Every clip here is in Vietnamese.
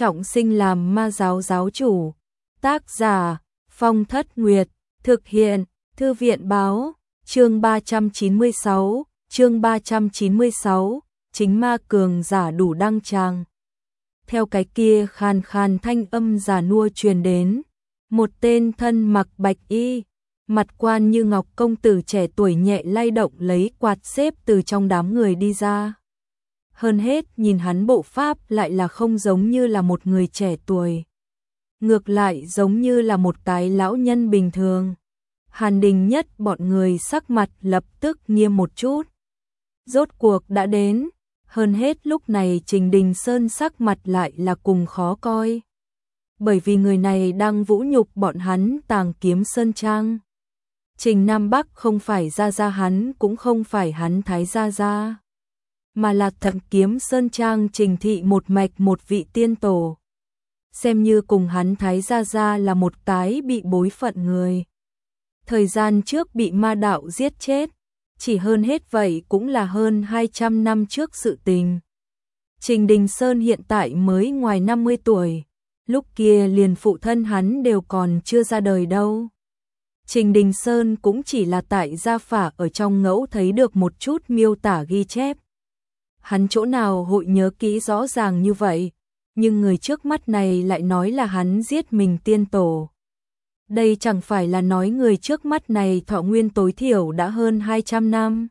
trọng sinh làm ma giáo giáo chủ. Tác giả Phong Thất Nguyệt, thực hiện Thư viện báo, chương 396, chính ma cường giả đủ đăng tràng. Theo cái kia khàn khàn thanh âm già nua truyền đến, một tên thân mặc bạch y, mặt quan như ngọc công tử trẻ tuổi nhẹ lay động lấy quạt xếp từ trong đám người đi ra. Hơn hết nhìn hắn bộ pháp lại là không giống như là một người trẻ tuổi, ngược lại giống như là một cái lão nhân bình thường. Hàn Đình Nhất bọn người sắc mặt lập tức nghiêm một chút. Rốt cuộc đã đến, hơn hết lúc này Trình Đình Sơn sắc mặt lại là cùng khó coi. Bởi vì người này đang vũ nhục bọn hắn Tàng Kiếm Sơn Trang. Trình Nam Bắc không phải Gia Gia hắn cũng không phải hắn Thái Gia Gia, mà là Thận Kiếm Sơn Trang Trình thị một mạch một vị tiên tổ. Xem như cùng hắn Thái Gia Gia là một cái bị bối phận người. Thời gian trước bị ma đạo giết chết, chỉ hơn hết vậy cũng là hơn 200 năm trước sự tình. Trình Đình Sơn hiện tại mới ngoài 50 tuổi, lúc kia liền phụ thân hắn đều còn chưa ra đời đâu. Trình Đình Sơn cũng chỉ là tại gia phả ở trong ngẫu thấy được một chút miêu tả ghi chép. Hắn chỗ nào hội nhớ kỹ rõ ràng như vậy, nhưng người trước mắt này lại nói là hắn giết mình tiên tổ. Đây chẳng phải là nói người trước mắt này thọ nguyên tối thiểu đã hơn 200 năm.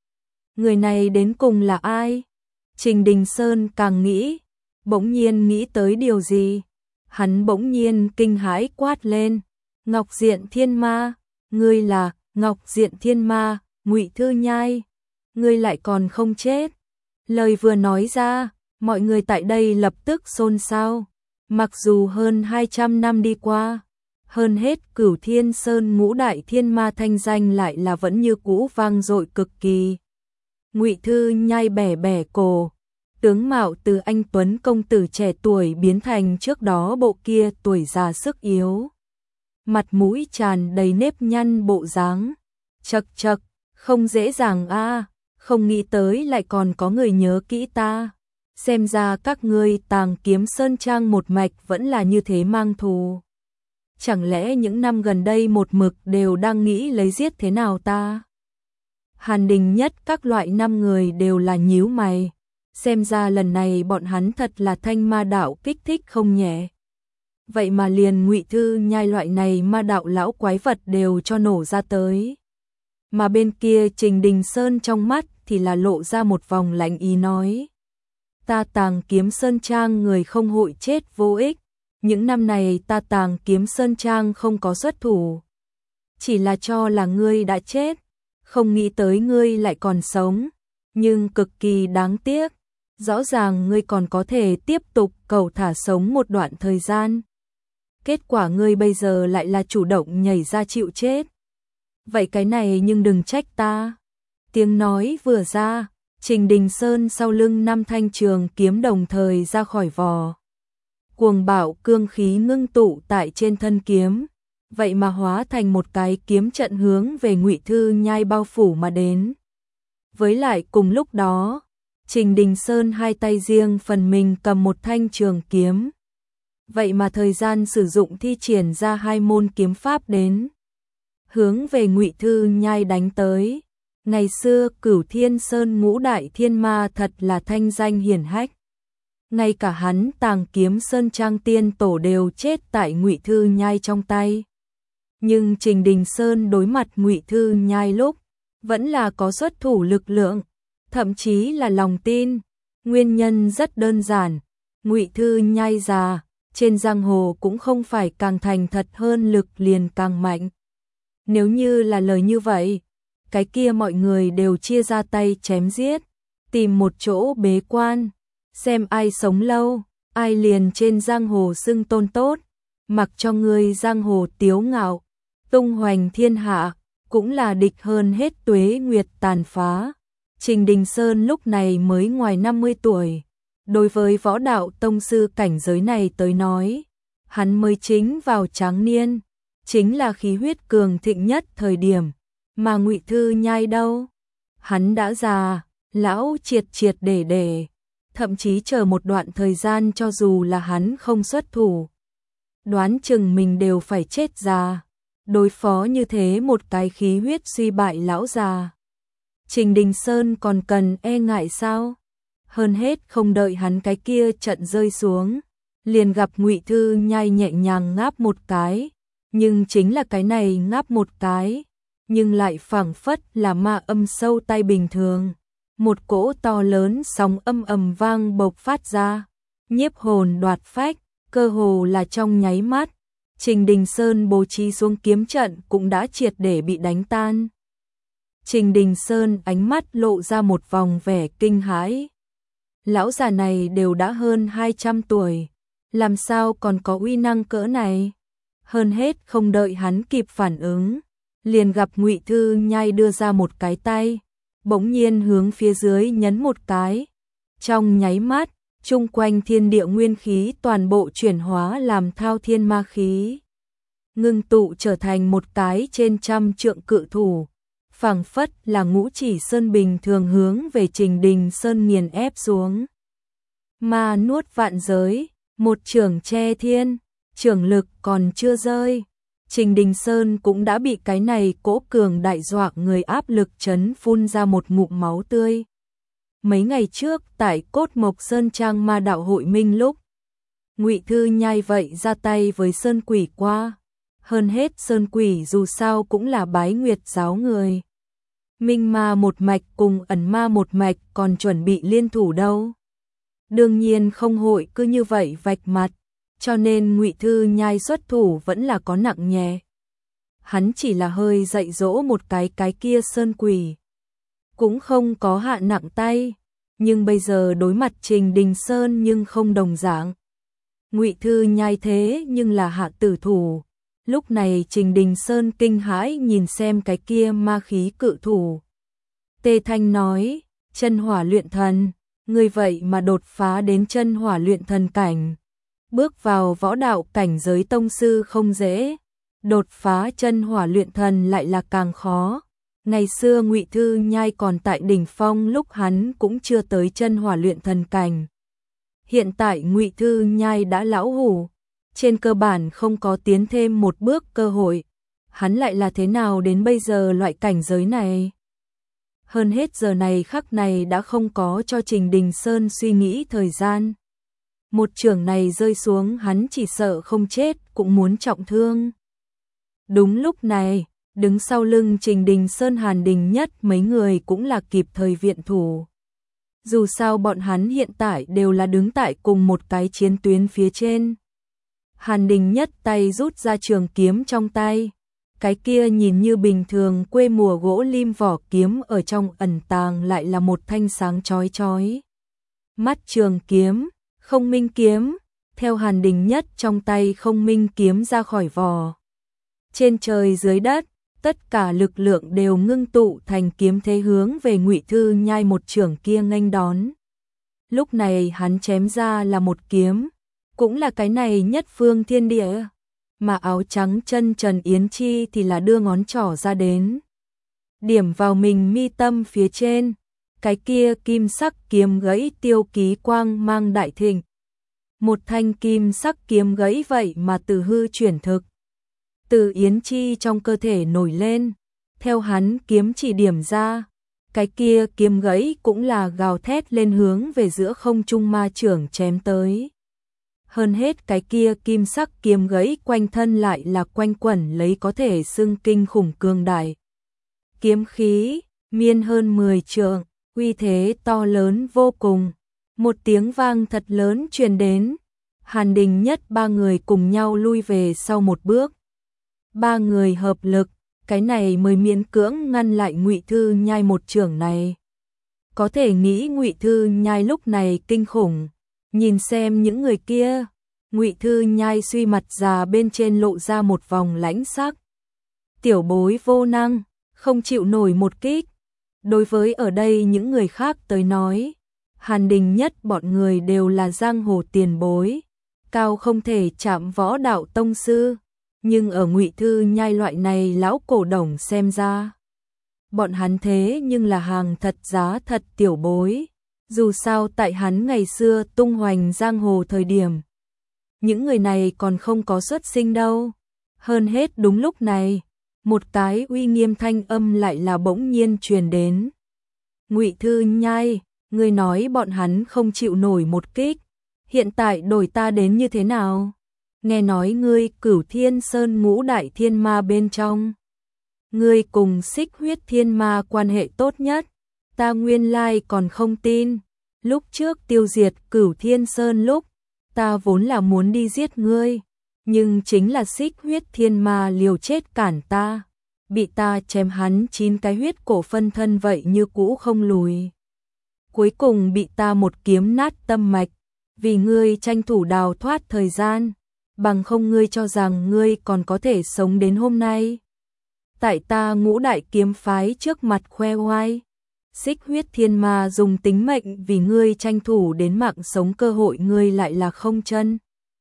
Người này đến cùng là ai? Trình Đình Sơn càng nghĩ, bỗng nhiên nghĩ tới điều gì. Hắn bỗng nhiên kinh hãi quát lên, Ngọc Diện Thiên Ma, ngươi là Ngọc Diện Thiên Ma, Ngụy Thư Nhai, ngươi lại còn không chết. Lời vừa nói ra, mọi người tại đây lập tức xôn xao. Mặc dù hơn 200 năm đi qua, hơn hết Cửu Thiên Sơn ngũ đại thiên ma thanh danh lại là vẫn như cũ vang dội cực kỳ. Ngụy Thư Nhai bẻ bẻ cổ, tướng mạo từ anh tuấn công tử trẻ tuổi biến thành trước đó bộ kia tuổi già sức yếu, mặt mũi tràn đầy nếp nhăn bộ dáng. Chậc chậc, không dễ dàng a, không nghĩ tới lại còn có người nhớ kỹ ta. Xem ra các ngươi Tàng Kiếm Sơn Trang một mạch vẫn là như thế mang thù. Chẳng lẽ những năm gần đây một mực đều đang nghĩ lấy giết thế nào ta? Hàn Đình Nhất các loại 5 người đều là nhíu mày. Xem ra lần này bọn hắn thật là thanh ma đạo kích thích không nhẹ. Vậy mà liền Ngụy Thư Nhai loại này ma đạo lão quái vật đều cho nổ ra tới. Mà bên kia Trình Đình Sơn trong mắt thì là lộ ra một vòng lạnh ý nói. Ta Tàng Kiếm Sơn Trang người không hội chết vô ích. Những năm này ta Tàng Kiếm Sơn Trang không có xuất thủ. Chỉ là cho là ngươi đã chết. Không nghĩ tới ngươi lại còn sống. Nhưng cực kỳ đáng tiếc. Rõ ràng ngươi còn có thể tiếp tục cầu thả sống một đoạn thời gian. Kết quả ngươi bây giờ lại là chủ động nhảy ra chịu chết. Vậy cái này nhưng đừng trách ta. Tiếng nói vừa ra, Trình Đình Sơn sau lưng 5 thanh trường kiếm đồng thời ra khỏi vò. Cuồng bạo cương khí ngưng tụ tại trên thân kiếm, vậy mà hóa thành một cái kiếm trận hướng về Ngụy Thư Nhai bao phủ mà đến. Với lại cùng lúc đó, Trình Đình Sơn hai tay riêng phần mình cầm một thanh trường kiếm. Vậy mà thời gian sử dụng thi triển ra 2 môn kiếm pháp đến, hướng về Ngụy Thư Nhai đánh tới. Ngày xưa Cửu Thiên Sơn ngũ đại thiên ma thật là thanh danh hiển hách. Ngay cả hắn Tàng Kiếm Sơn Trang tiên tổ đều chết tại Ngụy Thư Nhai trong tay. Nhưng Trình Đình Sơn đối mặt Ngụy Thư Nhai lúc vẫn là có xuất thủ lực lượng, thậm chí là lòng tin. Nguyên nhân rất đơn giản, Ngụy Thư Nhai già, trên giang hồ cũng không phải càng thành thật hơn lực liền càng mạnh. Nếu như là lời như vậy, cái kia mọi người đều chia ra tay chém giết, tìm một chỗ bế quan, xem ai sống lâu, ai liền trên giang hồ xưng tôn tốt, mặc cho người giang hồ tiếu ngạo, tung hoành thiên hạ, cũng là địch hơn hết tuế nguyệt tàn phá. Trình Đình Sơn lúc này mới ngoài 50 tuổi, đối với võ đạo tông sư cảnh giới này tới nói, hắn mới chính vào tráng niên, chính là khí huyết cường thịnh nhất thời điểm. Mà Ngụy Thư Nhai đâu? Hắn đã già, lão triệt triệt để, thậm chí chờ một đoạn thời gian cho dù là hắn không xuất thủ. Đoán chừng mình đều phải chết già, đối phó như thế một cái khí huyết suy bại lão già. Trình Đình Sơn còn cần e ngại sao? Hơn hết không đợi hắn cái kia trận rơi xuống, liền gặp Ngụy Thư Nhai nhẹ nhàng ngáp một cái, nhưng chính là cái này ngáp một cái, nhưng lại phảng phất là ma âm sâu tay bình thường. Một cỗ to lớn sóng âm ầm vang bộc phát ra, nhiếp hồn đoạt phách, cơ hồ là trong nháy mắt, Trình Đình Sơn bố trí xuống kiếm trận cũng đã triệt để bị đánh tan. Trình Đình Sơn ánh mắt lộ ra một vòng vẻ kinh hãi. Lão già này đều đã hơn 200 tuổi, làm sao còn có uy năng cỡ này? Hơn hết không đợi hắn kịp phản ứng, liền gặp Ngụy Thư Nhai đưa ra một cái tay, bỗng nhiên hướng phía dưới nhấn một cái. Trong nháy mắt, chung quanh thiên địa nguyên khí toàn bộ chuyển hóa làm thao thiên ma khí, ngưng tụ trở thành một cái trên trăm trượng cự thủ, phảng phất là ngũ chỉ sơn bình thường hướng về Trình Đình Sơn nghiền ép xuống. Ma nuốt vạn giới, một chưởng che thiên, chưởng lực còn chưa rơi, Trình Đình Sơn cũng đã bị cái này cỗ cường đại dọa người áp lực chấn phun ra một ngụm máu tươi. Mấy ngày trước tại Cốt Mộc Sơn Trang ma đạo hội minh lúc, Ngụy Thư Nhai vậy ra tay với Sơn Quỷ qua. Hơn hết Sơn Quỷ dù sao cũng là Bái Nguyệt giáo người. Minh ma một mạch cùng ẩn ma một mạch còn chuẩn bị liên thủ đâu. Đương nhiên không hội cứ như vậy vạch mặt, cho nên Ngụy Thư Nhai xuất thủ vẫn là có nặng nhẹ. Hắn chỉ là hơi dạy dỗ một cái kia Sơn Quỷ, cũng không có hạ nặng tay, nhưng bây giờ đối mặt Trình Đình Sơn nhưng không đồng dạng. Ngụy Thư Nhai thế nhưng là hạ tử thủ. Lúc này Trình Đình Sơn kinh hãi nhìn xem cái kia ma khí cự thủ. Tê Thanh nói, chân hỏa luyện thần, người vậy mà đột phá đến chân hỏa luyện thần cảnh. Bước vào võ đạo cảnh giới tông sư không dễ, đột phá chân hỏa luyện thần lại là càng khó. Ngày xưa Ngụy Thư Nhai còn tại đỉnh phong lúc hắn cũng chưa tới chân hỏa luyện thần cảnh. Hiện tại Ngụy Thư Nhai đã lão hủ, trên cơ bản không có tiến thêm một bước cơ hội. Hắn lại là thế nào đến bây giờ loại cảnh giới này? Hơn hết giờ này khắc này đã không có cho Trình Đình Sơn suy nghĩ thời gian. Một chưởng này rơi xuống hắn chỉ sợ không chết cũng muốn trọng thương. Đúng lúc này, đứng sau lưng Trình Đình Sơn Hàn Đình Nhất mấy người cũng là kịp thời viện thủ. Dù sao bọn hắn hiện tại đều là đứng tại cùng một cái chiến tuyến phía trên. Hàn Đình Nhất tay rút ra trường kiếm trong tay. Cái kia nhìn như bình thường quê mùa gỗ lim vỏ kiếm ở trong ẩn tàng lại là một thanh sáng chói chói. Mắt trường kiếm, không minh kiếm, theo Hàn Đình Nhất trong tay không minh kiếm ra khỏi vỏ. Trên trời dưới đất, tất cả lực lượng đều ngưng tụ thành kiếm thế hướng về Ngụy Thư Nhai một chưởng kia nghênh đón. Lúc này hắn chém ra là một kiếm, cũng là cái này nhất phương thiên địa, mà áo trắng chân Trần Yến Chi thì là đưa ngón trỏ ra đến, điểm vào mình mi tâm phía trên, cái kia kim sắc kiếm gãy tiêu ký quang mang đại thịnh. Một thanh kim sắc kiếm gãy vậy mà từ hư chuyển thực, từ Yến Chi trong cơ thể nổi lên, theo hắn kiếm chỉ điểm ra, cái kia kiếm gãy cũng là gào thét lên hướng về giữa không trung ma trưởng chém tới. Hơn hết cái kia kim sắc kiếm gãy quanh thân lại là quanh quẩn lấy có thể xưng kinh khủng cường đại. Kiếm khí, miên hơn 10 trượng, uy thế to lớn vô cùng. Một tiếng vang thật lớn truyền đến, Hàn Đình Nhất ba người cùng nhau lui về sau một bước. Ba người hợp lực, cái này mới miễn cưỡng ngăn lại Ngụy Thư Nhai một chưởng này. Có thể nghĩ Ngụy Thư Nhai lúc này kinh khủng, nhìn xem những người kia, Ngụy Thư Nhai suy mặt già bên trên lộ ra một vòng lãnh sắc. Tiểu bối vô năng, không chịu nổi một kích. Đối với ở đây những người khác tới nói, Hàn Đình Nhất bọn người đều là giang hồ tiền bối, cao không thể chạm võ đạo tông sư, nhưng ở Ngụy Thư Nhai loại này lão cổ đồng xem ra, bọn hắn thế nhưng là hàng thật giá thật tiểu bối, Dù sao tại hắn ngày xưa tung hoành giang hồ thời điểm, những người này còn không có xuất sinh đâu. Hơn hết đúng lúc này, một cái uy nghiêm thanh âm lại là bỗng nhiên truyền đến. Ngụy Thư Nhai, ngươi nói bọn hắn không chịu nổi một kích, hiện tại đổi ta đến như thế nào? Nghe nói ngươi Cửu Thiên Sơn Ngũ Đại Thiên Ma bên trong, ngươi cùng Xích Huyết Thiên Ma quan hệ tốt nhất, ta nguyên lai còn không tin. Lúc trước tiêu diệt Cửu Thiên Sơn lúc, ta vốn là muốn đi giết ngươi, nhưng chính là Xích Huyết Thiên Ma liều chết cản ta, bị ta chém hắn 9 cái huyết cổ phân thân vậy như cũ không lùi. Cuối cùng bị ta một kiếm nát tâm mạch, vì ngươi tranh thủ đào thoát thời gian, bằng không ngươi cho rằng ngươi còn có thể sống đến hôm nay. Tại ta Ngũ Đại kiếm phái trước mặt khoe oai, Xích Huyết Thiên Ma dùng tính mệnh vì ngươi tranh thủ đến mạng sống, cơ hội ngươi lại là không chân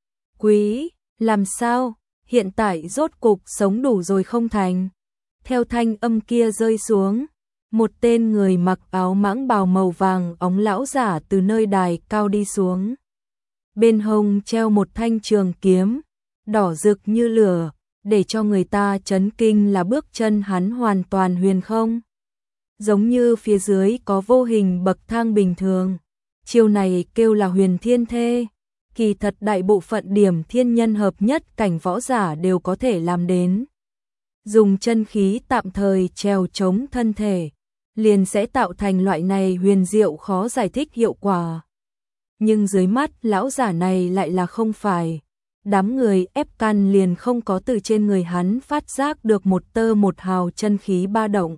quý, làm sao, hiện tại rốt cục sống đủ rồi không thành? Theo thanh âm kia rơi xuống, một tên người mặc áo mãng bào màu vàng óng lão giả từ nơi đài cao đi xuống. Bên hông treo một thanh trường kiếm, đỏ rực như lửa, để cho người ta chấn kinh là bước chân hắn hoàn toàn huyền không. Giống như phía dưới có vô hình bậc thang bình thường. Chiêu này kêu là huyền thiên thê. Kỳ thật đại bộ phận điểm thiên nhân hợp nhất cảnh võ giả đều có thể làm đến. Dùng chân khí tạm thời trèo chống thân thể, liền sẽ tạo thành loại này huyền diệu khó giải thích hiệu quả. Nhưng dưới mắt lão giả này lại là không phải. Đám người ép căn liền không có từ trên người hắn phát giác được một tơ một hào chân khí ba động.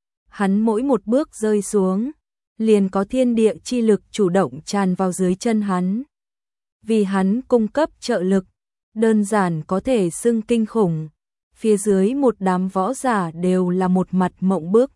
Hắn mỗi một bước rơi xuống, liền có thiên địa chi lực chủ động tràn vào dưới chân hắn. Vì hắn cung cấp trợ lực, đơn giản có thể xưng kinh khủng. Phía dưới một đám võ giả đều là một mặt mộng bức.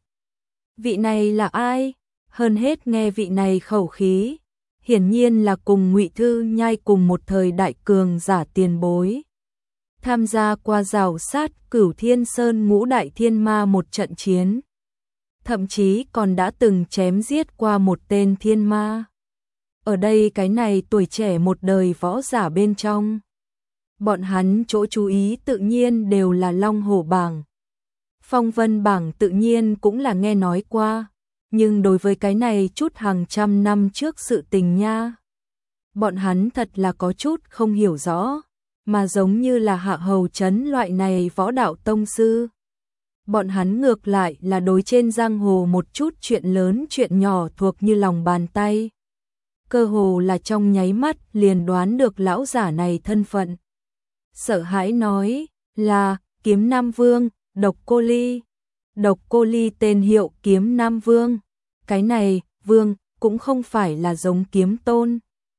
Vị này là ai? Hơn hết nghe vị này khẩu khí, hiển nhiên là cùng Ngụy Thư Nhai cùng một thời đại cường giả tiền bối. Tham gia qua rào sát Cửu Thiên Sơn Ngũ Đại Thiên Ma một trận chiến. Thậm chí còn đã từng chém giết qua một tên thiên ma. Ở đây cái này tuổi trẻ một đời võ giả bên trong. Bọn hắn chỗ chú ý tự nhiên đều là Long Hổ bảng. Phong Vân bảng tự nhiên cũng là nghe nói qua. Nhưng đối với cái này chút hàng trăm năm trước sự tình nha, bọn hắn thật là có chút không hiểu rõ. Mà giống như là Hạ Hầu Trấn loại này võ đạo tông sư, bọn hắn ngược lại là đối trên giang hồ một chút chuyện lớn chuyện nhỏ thuộc như lòng bàn tay. Cơ hồ là trong nháy mắt liền đoán được lão giả này thân phận. Sợ hãi nói là Kiếm Nam Vương, Độc Cô Ly. Độc Cô Ly tên hiệu Kiếm Nam Vương. Cái này, vương, cũng không phải là giống kiếm tôn,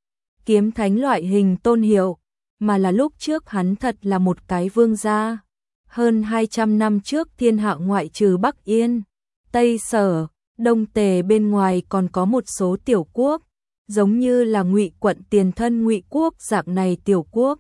kiếm thánh loại hình tôn hiệu, mà là lúc trước hắn thật là một cái vương gia. Hơn 200 năm trước thiên hạ ngoại trừ Bắc Yên, Tây Sở, Đông Tề bên ngoài còn có một số tiểu quốc, giống như là Ngụy quận tiền thân Ngụy quốc dạng này tiểu quốc.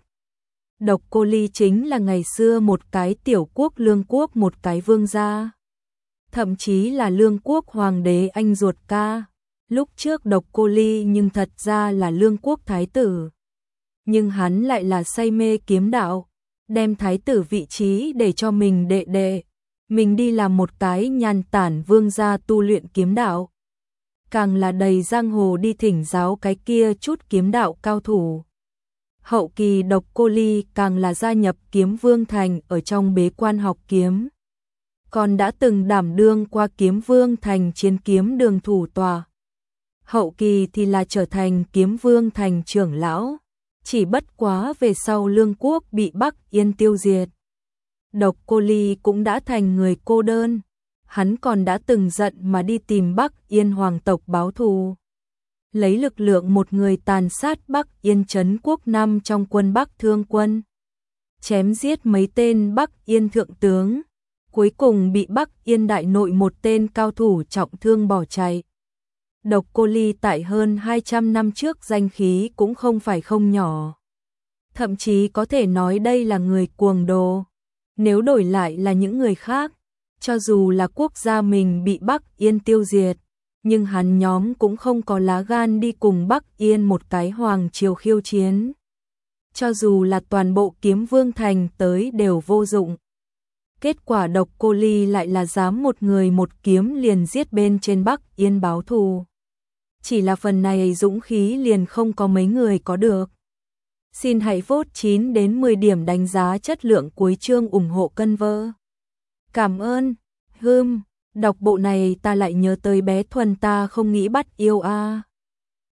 Độc Cô Ly chính là ngày xưa một cái tiểu quốc Lương quốc một cái vương gia. Thậm chí là Lương quốc hoàng đế anh ruột ca. Lúc trước Độc Cô Ly nhưng thật ra là Lương quốc thái tử. Nhưng hắn lại là say mê kiếm đạo, đem thái tử vị trí để cho mình đệ đệ. Mình đi làm một cái nhàn tản vương gia tu luyện kiếm đạo. Càng là đầy giang hồ đi thỉnh giáo cái kia chút kiếm đạo cao thủ. Hậu kỳ Độc Cô Ly càng là gia nhập Kiếm Vương Thành ở trong bế quan học kiếm. Còn đã từng đảm đương qua Kiếm Vương Thành chiến kiếm đường thủ tòa. Hậu kỳ thì là trở thành Kiếm Vương Thành trưởng lão. Chỉ bất quá về sau Lương quốc bị Bắc Yên tiêu diệt, Độc Cô Ly cũng đã thành người cô đơn. Hắn còn đã từng giận mà đi tìm Bắc Yên hoàng tộc báo thù. Lấy lực lượng một người tàn sát Bắc Yên trấn quốc năm trong quân Bắc Thương quân. Chém giết mấy tên Bắc Yên thượng tướng. Cuối cùng bị Bắc Yên đại nội một tên cao thủ trọng thương bỏ chạy. Độc Cô Ly tại hơn 200 năm trước danh khí cũng không phải không nhỏ. Thậm chí có thể nói đây là người cuồng đồ. Nếu đổi lại là những người khác, cho dù là quốc gia mình bị Bắc Yên tiêu diệt, nhưng hắn nhóm cũng không có lá gan đi cùng Bắc Yên một cái hoàng triều khiêu chiến. Cho dù là toàn bộ Kiếm Vương Thành tới đều vô dụng. Kết quả Độc Cô Ly lại là dám một người một kiếm liền giết bên trên Bắc Yên báo thù. Chỉ là phần này dũng khí liền không có mấy người có được. Xin hãy vote 9 đến 10 điểm đánh giá chất lượng cuối chương ủng hộ cân vơ. Cảm ơn. Đọc bộ này ta lại nhớ tới bé Thuần ta không nghĩ bắt yêu a.